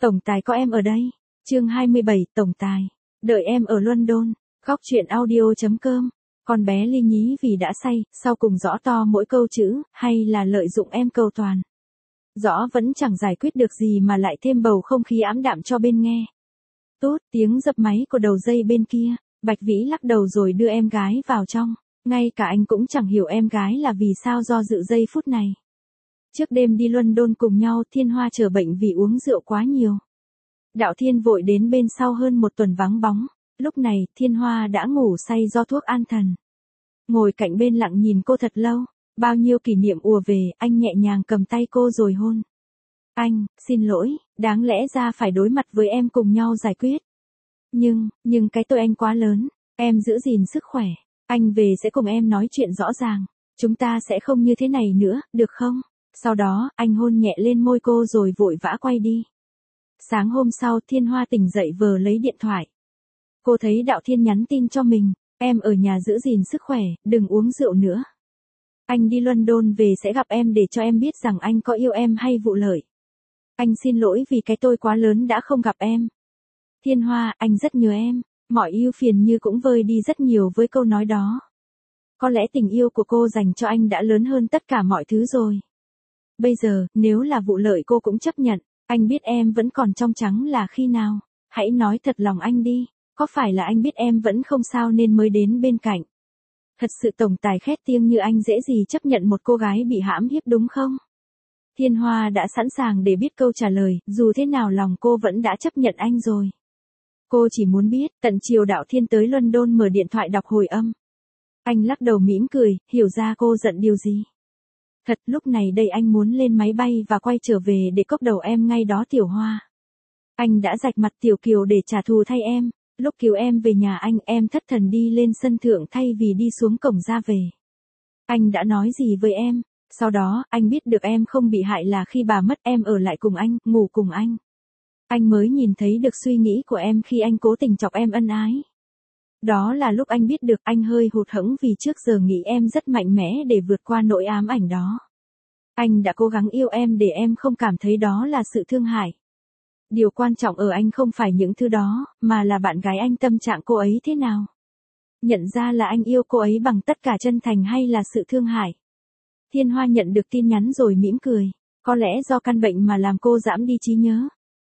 Tổng tài có em ở đây. Chương 27, tổng tài. Đợi em ở London. Góc truyện audio.com. Con bé Ly nhí vì đã say, sau cùng rõ to mỗi câu chữ, hay là lợi dụng em cầu toàn. Rõ vẫn chẳng giải quyết được gì mà lại thêm bầu không khí ảm đạm cho bên nghe. Tốt, tiếng dập máy của đầu dây bên kia, Bạch Vĩ lắc đầu rồi đưa em gái vào trong. Ngay cả anh cũng chẳng hiểu em gái là vì sao do dự giây phút này. Trước đêm đi London cùng nhau, Thiên Hoa trở bệnh vì uống rượu quá nhiều. Đạo Thiên vội đến bên sau hơn một tuần vắng bóng. Lúc này, Thiên Hoa đã ngủ say do thuốc an thần. Ngồi cạnh bên lặng nhìn cô thật lâu. Bao nhiêu kỷ niệm ùa về, anh nhẹ nhàng cầm tay cô rồi hôn. Anh, xin lỗi, đáng lẽ ra phải đối mặt với em cùng nhau giải quyết. Nhưng cái tôi anh quá lớn, em giữ gìn sức khỏe. Anh về sẽ cùng em nói chuyện rõ ràng. Chúng ta sẽ không như thế này nữa, được không? Sau đó, anh hôn nhẹ lên môi cô rồi vội vã quay đi. Sáng hôm sau, Thiên Hoa tỉnh dậy vờ lấy điện thoại. Cô thấy Đạo Thiên nhắn tin cho mình, em ở nhà giữ gìn sức khỏe, đừng uống rượu nữa. Anh đi London về sẽ gặp em để cho em biết rằng anh có yêu em hay vụ lợi. Anh xin lỗi vì cái tôi quá lớn đã không gặp em. Thiên Hoa, anh rất nhớ em, mọi ưu phiền như cũng vơi đi rất nhiều với câu nói đó. Có lẽ tình yêu của cô dành cho anh đã lớn hơn tất cả mọi thứ rồi. Bây giờ, nếu là vụ lợi cô cũng chấp nhận, anh biết em vẫn còn trong trắng là khi nào. Hãy nói thật lòng anh đi, có phải là anh biết em vẫn không sao nên mới đến bên cạnh? Thật sự tổng tài khét tiếng như anh dễ gì chấp nhận một cô gái bị hãm hiếp đúng không? Thiên Hoa đã sẵn sàng để biết câu trả lời, dù thế nào lòng cô vẫn đã chấp nhận anh rồi. Cô chỉ muốn biết, tận chiều Đạo Thiên tới London mở điện thoại đọc hồi âm. Anh lắc đầu mỉm cười, hiểu ra cô giận điều gì. Thật, lúc này đây anh muốn lên máy bay và quay trở về để cốc đầu em ngay đó Tiểu Hoa. Anh đã rạch mặt Tiểu Kiều để trả thù thay em. Lúc cứu em về nhà anh, em thất thần đi lên sân thượng thay vì đi xuống cổng ra về. Anh đã nói gì với em? Sau đó, anh biết được em không bị hại là khi bà mất em ở lại cùng anh, ngủ cùng anh. Anh mới nhìn thấy được suy nghĩ của em khi anh cố tình chọc em ân ái. Đó là lúc anh biết được anh hơi hụt hẫng vì trước giờ nghĩ em rất mạnh mẽ để vượt qua nỗi ám ảnh đó. Anh đã cố gắng yêu em để em không cảm thấy đó là sự thương hại. Điều quan trọng ở anh không phải những thứ đó, mà là bạn gái anh tâm trạng cô ấy thế nào. Nhận ra là anh yêu cô ấy bằng tất cả chân thành hay là sự thương hại. Thiên Hoa nhận được tin nhắn rồi mỉm cười. Có lẽ do căn bệnh mà làm cô giảm đi trí nhớ.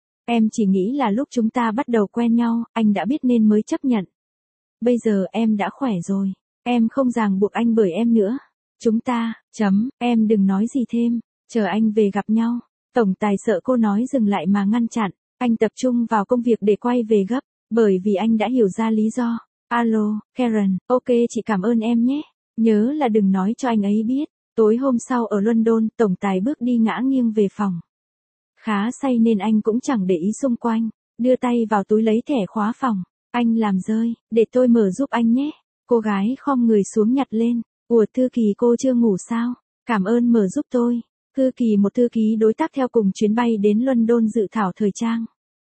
Em chỉ nghĩ là lúc chúng ta bắt đầu quen nhau, anh đã biết nên mới chấp nhận. Bây giờ em đã khỏe rồi. Em không ràng buộc anh bởi em nữa. Chúng ta, em đừng nói gì thêm. Chờ anh về gặp nhau. Tổng tài sợ cô nói dừng lại mà ngăn chặn. Anh tập trung vào công việc để quay về gấp. Bởi vì anh đã hiểu ra lý do. Alo, Karen, ok chị cảm ơn em nhé. Nhớ là đừng nói cho anh ấy biết. Tối hôm sau ở London, tổng tài bước đi ngã nghiêng về phòng. Khá say nên anh cũng chẳng để ý xung quanh. Đưa tay vào túi lấy thẻ khóa phòng. Anh làm rơi, để tôi mở giúp anh nhé. Cô gái khom người xuống nhặt lên. Ủa Thư Kỳ cô chưa ngủ sao? Cảm ơn mở giúp tôi. Thư Kỳ một thư ký đối tác theo cùng chuyến bay đến London dự thảo thời trang.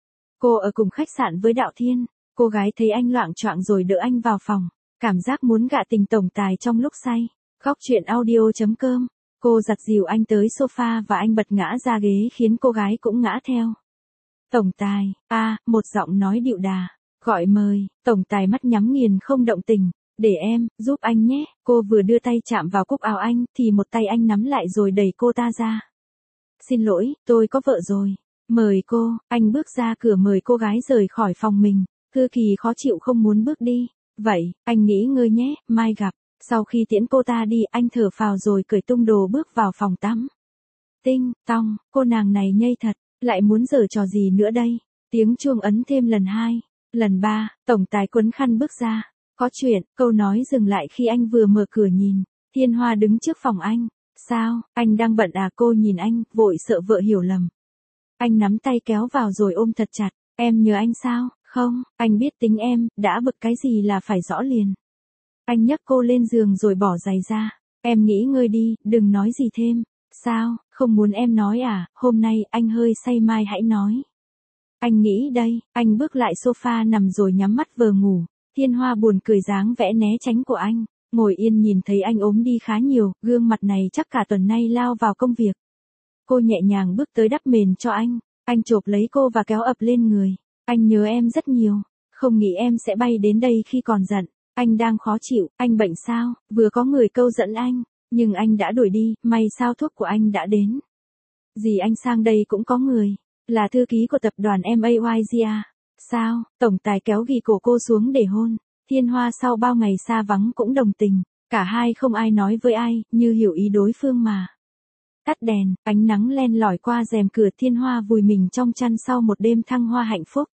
Cô ở cùng khách sạn với Đạo Thiên. Cô gái thấy anh loạng choạng rồi đỡ anh vào phòng. Cảm giác muốn gạ tình tổng tài trong lúc say. Góc truyện audio.com. Cô giặt dìu anh tới sofa và anh bật ngã ra ghế khiến cô gái cũng ngã theo. Tổng tài, một giọng nói điệu đà. Gọi mời, tổng tài mắt nhắm nghiền không động tình. Để em, giúp anh nhé. Cô vừa đưa tay chạm vào cúc áo anh, thì một tay anh nắm lại rồi đẩy cô ta ra. Xin lỗi, tôi có vợ rồi. Mời cô, anh bước ra cửa mời cô gái rời khỏi phòng mình. Thư Kỳ khó chịu không muốn bước đi. Vậy, anh nghỉ ngơi nhé, mai gặp. Sau khi tiễn cô ta đi, anh thở phào rồi cởi tung đồ bước vào phòng tắm. Tinh, tong, cô nàng này nhây thật, lại muốn giở trò gì nữa đây? Tiếng chuông ấn thêm lần 2, lần 3, tổng tài quấn khăn bước ra. Có chuyện, câu nói dừng lại khi anh vừa mở cửa nhìn. Thiên Hoa đứng trước phòng anh. Sao, anh đang bận à? Cô nhìn anh, vội sợ vợ hiểu lầm. Anh nắm tay kéo vào rồi ôm thật chặt. Em nhớ anh sao? Không, anh biết tính em, đã bực cái gì là phải rõ liền. Anh nhấc cô lên giường rồi bỏ giày ra. Em nghỉ ngơi đi, đừng nói gì thêm. Sao, không muốn em nói à? Hôm nay anh hơi say mai hãy nói. Anh nghĩ đây, anh bước lại sofa nằm rồi nhắm mắt vờ ngủ. Thiên Hoa buồn cười dáng vẽ né tránh của anh. Ngồi yên nhìn thấy anh ốm đi khá nhiều, gương mặt này chắc cả tuần nay lao vào công việc. Cô nhẹ nhàng bước tới đắp mền cho anh. Anh chộp lấy cô và kéo ập lên người. Anh nhớ em rất nhiều. Không nghĩ em sẽ bay đến đây khi còn giận. Anh đang khó chịu, anh bệnh sao, vừa có người câu dẫn anh. Nhưng anh đã đuổi đi, may sao thuốc của anh đã đến. Dì anh sang đây cũng có người. Là thư ký của tập đoàn MAYGA. Sao, tổng tài kéo ghì cổ cô xuống để hôn. Thiên Hoa sau bao ngày xa vắng cũng đồng tình. Cả hai không ai nói với ai, như hiểu ý đối phương mà. Tắt đèn, ánh nắng len lỏi qua rèm cửa. Thiên Hoa vùi mình trong chăn sau một đêm thăng hoa hạnh phúc.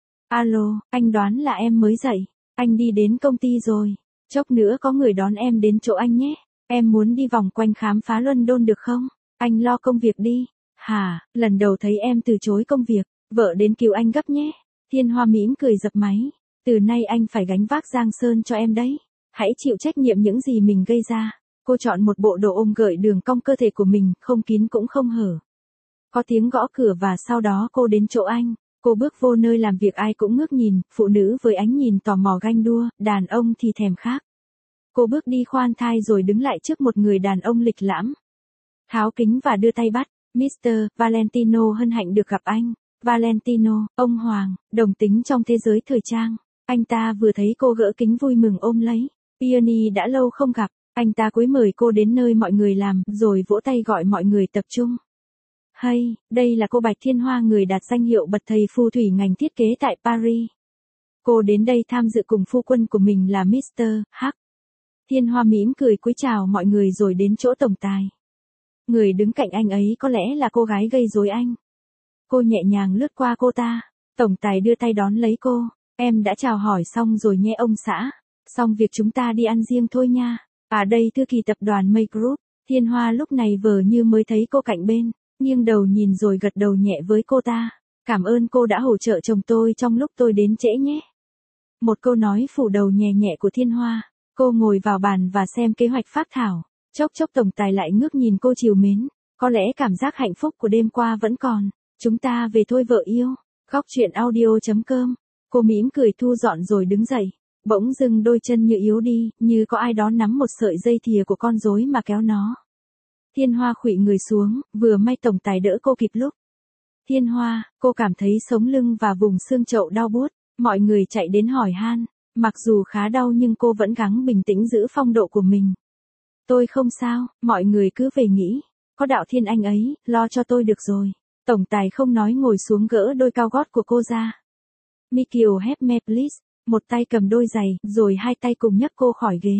Alo, anh đoán là em mới dậy. Anh đi đến công ty rồi. Chốc nữa có người đón em đến chỗ anh nhé. Em muốn đi vòng quanh khám phá London được không? Anh lo công việc đi. Hả, lần đầu thấy em từ chối công việc. Vợ đến cứu anh gấp nhé. Thiên Hoa mỉm cười dập máy. Từ nay anh phải gánh vác Giang Sơn cho em đấy. Hãy chịu trách nhiệm những gì mình gây ra. Cô chọn một bộ đồ ôm gợi đường cong cơ thể của mình, không kín cũng không hở. Có tiếng gõ cửa và sau đó cô đến chỗ anh. Cô bước vô nơi làm việc ai cũng ngước nhìn, phụ nữ với ánh nhìn tò mò ganh đua, đàn ông thì thèm khát. Cô bước đi khoan thai rồi đứng lại trước một người đàn ông lịch lãm. Tháo kính và đưa tay bắt. Mr. Valentino hân hạnh được gặp anh. Valentino, ông Hoàng, đồng tính trong thế giới thời trang. Anh ta vừa thấy cô gỡ kính vui mừng ôm lấy. Peony đã lâu không gặp. Anh ta cúi mời cô đến nơi mọi người làm, rồi vỗ tay gọi mọi người tập trung. Hay, đây là cô Bạch Thiên Hoa, người đạt danh hiệu bậc thầy phù thủy ngành thiết kế tại Paris. Cô đến đây tham dự cùng phu quân của mình là Mr. H. Thiên Hoa mỉm cười cúi chào mọi người rồi đến chỗ tổng tài. Người đứng cạnh anh ấy có lẽ là cô gái gây rối anh. Cô nhẹ nhàng lướt qua cô ta. Tổng tài đưa tay đón lấy cô. Em đã chào hỏi xong rồi nhé ông xã. Xong việc chúng ta đi ăn riêng thôi nha. À đây thư ký tập đoàn May Group. Thiên Hoa lúc này vờ như mới thấy cô cạnh bên. Nghiêng đầu nhìn rồi gật đầu nhẹ với cô ta. Cảm ơn cô đã hỗ trợ chồng tôi trong lúc tôi đến trễ nhé. Một câu nói phủ đầu nhẹ nhẹ của Thiên Hoa. Cô ngồi vào bàn và xem kế hoạch phác thảo. Chốc chốc tổng tài lại ngước nhìn cô trìu mến. Có lẽ cảm giác hạnh phúc của đêm qua vẫn còn. Chúng ta về thôi vợ yêu. Góc truyện audio.com. Cô mỉm cười thu dọn rồi đứng dậy. Bỗng dưng đôi chân như yếu đi, như có ai đó nắm một sợi dây thìa của con rối mà kéo nó. Thiên Hoa khuỵu người xuống, vừa may tổng tài đỡ cô kịp lúc. Thiên Hoa, cô cảm thấy sống lưng và vùng xương chậu đau buốt. Mọi người chạy đến hỏi han. Mặc dù khá đau nhưng cô vẫn gắng bình tĩnh giữ phong độ của mình. Tôi không sao, mọi người cứ về nghỉ. Có đạo Thiên anh ấy, lo cho tôi được rồi. Tổng tài không nói ngồi xuống gỡ đôi cao gót của cô ra. Mikio help me please. Một tay cầm đôi giày, rồi hai tay cùng nhấc cô khỏi ghế.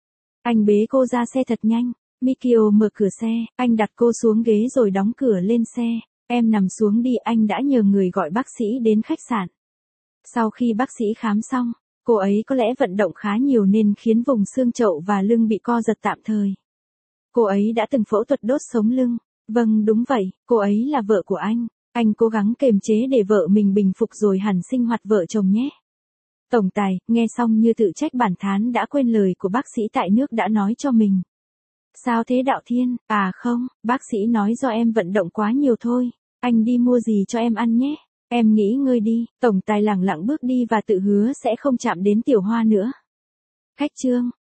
Anh bế cô ra xe thật nhanh. Mikio mở cửa xe, anh đặt cô xuống ghế rồi đóng cửa lên xe. Em nằm xuống đi, anh đã nhờ người gọi bác sĩ đến khách sạn. Sau khi bác sĩ khám xong, cô ấy có lẽ vận động khá nhiều nên khiến vùng xương chậu và lưng bị co giật tạm thời. Cô ấy đã từng phẫu thuật đốt sống lưng. Vâng đúng vậy, cô ấy là vợ của anh. Anh cố gắng kiềm chế để vợ mình bình phục rồi hẳn sinh hoạt vợ chồng nhé. Tổng tài, nghe xong như tự trách bản thán đã quên lời của bác sĩ tại nước đã nói cho mình. Sao thế đạo Thiên? À không, bác sĩ nói do em vận động quá nhiều thôi. Anh đi mua gì cho em ăn nhé. Em nghỉ ngơi đi. Tổng tài lẳng lặng bước đi và tự hứa sẽ không chạm đến Tiểu Hoa nữa. Khách trương.